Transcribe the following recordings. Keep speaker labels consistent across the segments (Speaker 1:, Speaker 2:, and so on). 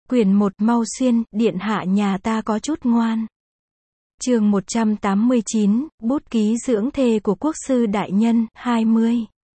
Speaker 1: Quyển 1 mau xuyên, điện hạ nhà ta có chút ngoan. Chương 189, bút ký dưỡng thê của quốc sư đại nhân, 20.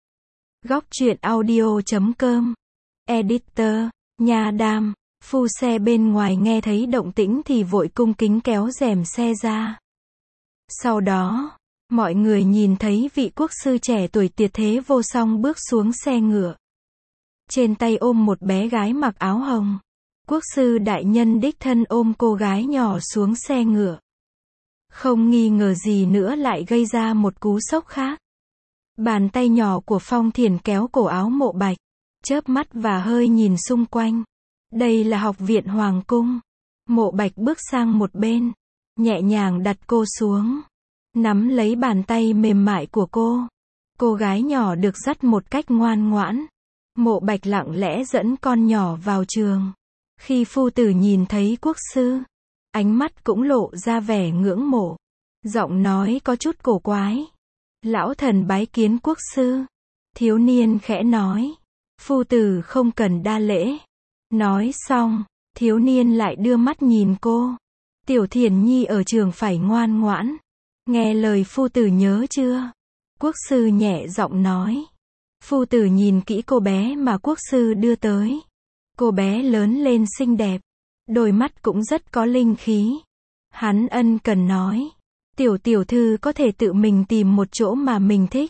Speaker 1: Góc truyện audio.com. Editor, Nha Đam. Phu xe bên ngoài nghe thấy động tĩnh thì vội cung kính kéo rèm xe ra. Sau đó, mọi người nhìn thấy vị quốc sư trẻ tuổi tuyệt thế vô song bước xuống xe ngựa. Trên tay ôm một bé gái mặc áo hồng. Quốc sư đại nhân đích thân ôm cô gái nhỏ xuống xe ngựa. Không nghi ngờ gì nữa lại gây ra một cú sốc khác. Bàn tay nhỏ của Phong Thiển kéo cổ áo Mộ Bạch, chớp mắt và hơi nhìn xung quanh. Đây là học viện Hoàng cung. Mộ Bạch bước sang một bên, nhẹ nhàng đặt cô xuống, nắm lấy bàn tay mềm mại của cô. Cô gái nhỏ được dắt một cách ngoan ngoãn. Mộ Bạch lặng lẽ dẫn con nhỏ vào trường. Khi phu tử nhìn thấy quốc sư, ánh mắt cũng lộ ra vẻ ngưỡng mộ. Giọng nói có chút cổ quái. Lão thần bái kiến quốc sư. Thiếu niên khẽ nói. Phu tử không cần đa lễ. Nói xong, thiếu niên lại đưa mắt nhìn cô. Tiểu Thiển Nhi ở trường phải ngoan ngoãn. Nghe lời phu tử nhớ chưa? Quốc sư nhẹ giọng nói. Phu tử nhìn kỹ cô bé mà quốc sư đưa tới. Cô bé lớn lên xinh đẹp, đôi mắt cũng rất có linh khí. Hắn ân cần nói, tiểu thư có thể tự mình tìm một chỗ mà mình thích.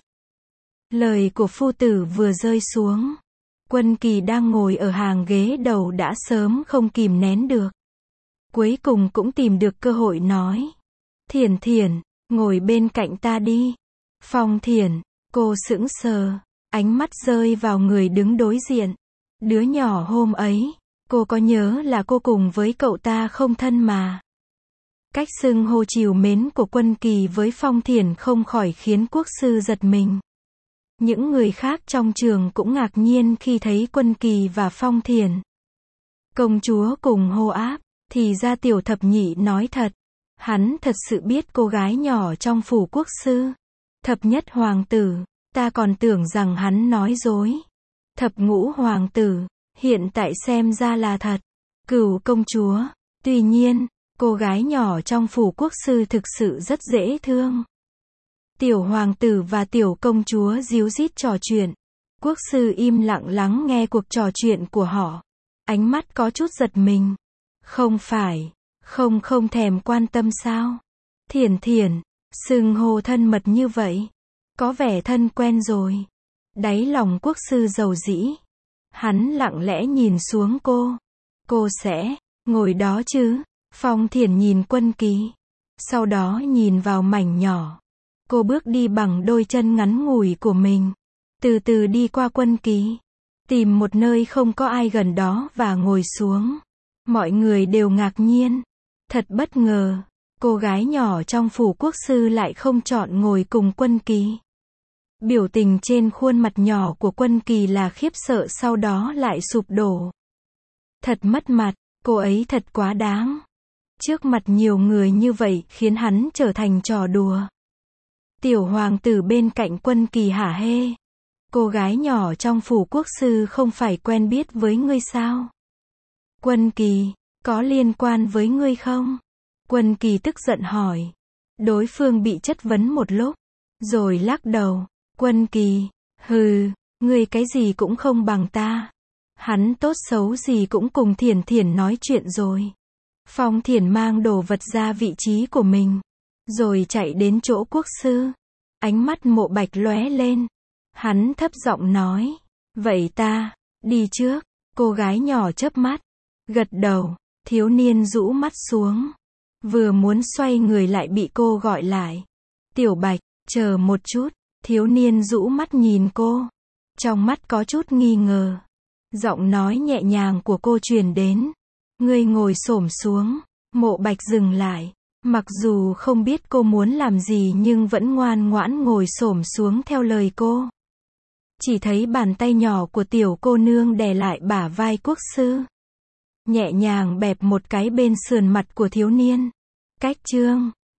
Speaker 1: Lời của phu tử vừa rơi xuống, Quân Kỳ đang ngồi ở hàng ghế đầu đã sớm không kìm nén được. Cuối cùng cũng tìm được cơ hội nói, Thiển Thiển, ngồi bên cạnh ta đi. Phong Thiển, cô sững sờ, ánh mắt rơi vào người đứng đối diện. Đứa nhỏ hôm ấy, cô có nhớ là cô cùng với cậu ta không thân mà. Cách xưng hô trìu mến của Quân Kỳ với Phong Thiển không khỏi khiến quốc sư giật mình. Những người khác trong trường cũng ngạc nhiên khi thấy Quân Kỳ và Phong Thiển. Công chúa cùng hô áp, thì ra tiểu thập nhị nói thật. Hắn thật sự biết cô gái nhỏ trong phủ quốc sư. Thập nhất hoàng tử, ta còn tưởng rằng hắn nói dối. Thập ngũ hoàng tử, hiện tại xem ra là thật. Cửu công chúa, tuy nhiên, cô gái nhỏ trong phủ quốc sư thực sự rất dễ thương. Tiểu hoàng tử và tiểu công chúa díu dít trò chuyện. Quốc sư im lặng lắng nghe cuộc trò chuyện của họ. Ánh mắt có chút giật mình. Không phải, không thèm quan tâm sao? Thiển Thiển, xưng hô thân mật như vậy. Có vẻ thân quen rồi. Đáy lòng quốc sư dầu dĩ. Hắn lặng lẽ nhìn xuống cô. Cô sẽ ngồi đó chứ? Phong Thiển nhìn Quân Kỳ. Sau đó nhìn vào mảnh nhỏ. Cô bước đi bằng đôi chân ngắn ngủi của mình. Từ từ đi qua Quân Kỳ. Tìm một nơi không có ai gần đó và ngồi xuống. Mọi người đều ngạc nhiên. Thật bất ngờ. Cô gái nhỏ trong phủ quốc sư lại không chọn ngồi cùng Quân Kỳ. Biểu tình trên khuôn mặt nhỏ của Quân Kỳ là khiếp sợ sau đó lại sụp đổ. Thật mất mặt, cô ấy thật quá đáng. Trước mặt nhiều người như vậy khiến hắn trở thành trò đùa. Tiểu hoàng tử bên cạnh Quân Kỳ hả hê. Cô gái nhỏ trong phủ quốc sư không phải quen biết với ngươi sao? Quân Kỳ, có liên quan với ngươi không? Quân Kỳ tức giận hỏi. Đối phương bị chất vấn một lúc, rồi lắc đầu. Quân Kỳ, hừ, ngươi cái gì cũng không bằng ta. Hắn tốt xấu gì cũng cùng Thiển Thiển nói chuyện rồi. Phong Thiển mang đồ vật ra vị trí của mình, rồi chạy đến chỗ quốc sư. Ánh mắt Mộ Bạch lóe lên. Hắn thấp giọng nói, vậy ta đi trước. Cô gái nhỏ chớp mắt, gật đầu. Thiếu niên rũ mắt xuống, vừa muốn xoay người lại bị cô gọi lại. Tiểu Bạch, chờ một chút. Thiếu niên rũ mắt nhìn cô. Trong mắt có chút nghi ngờ. Giọng nói nhẹ nhàng của cô truyền đến. Ngươi ngồi xổm xuống. Mộ Bạch dừng lại. Mặc dù không biết cô muốn làm gì nhưng vẫn ngoan ngoãn ngồi xổm xuống theo lời cô. Chỉ thấy bàn tay nhỏ của tiểu cô nương đè lại bả vai quốc sư. Nhẹ nhàng bẹp một cái bên sườn mặt của thiếu niên. Cách chương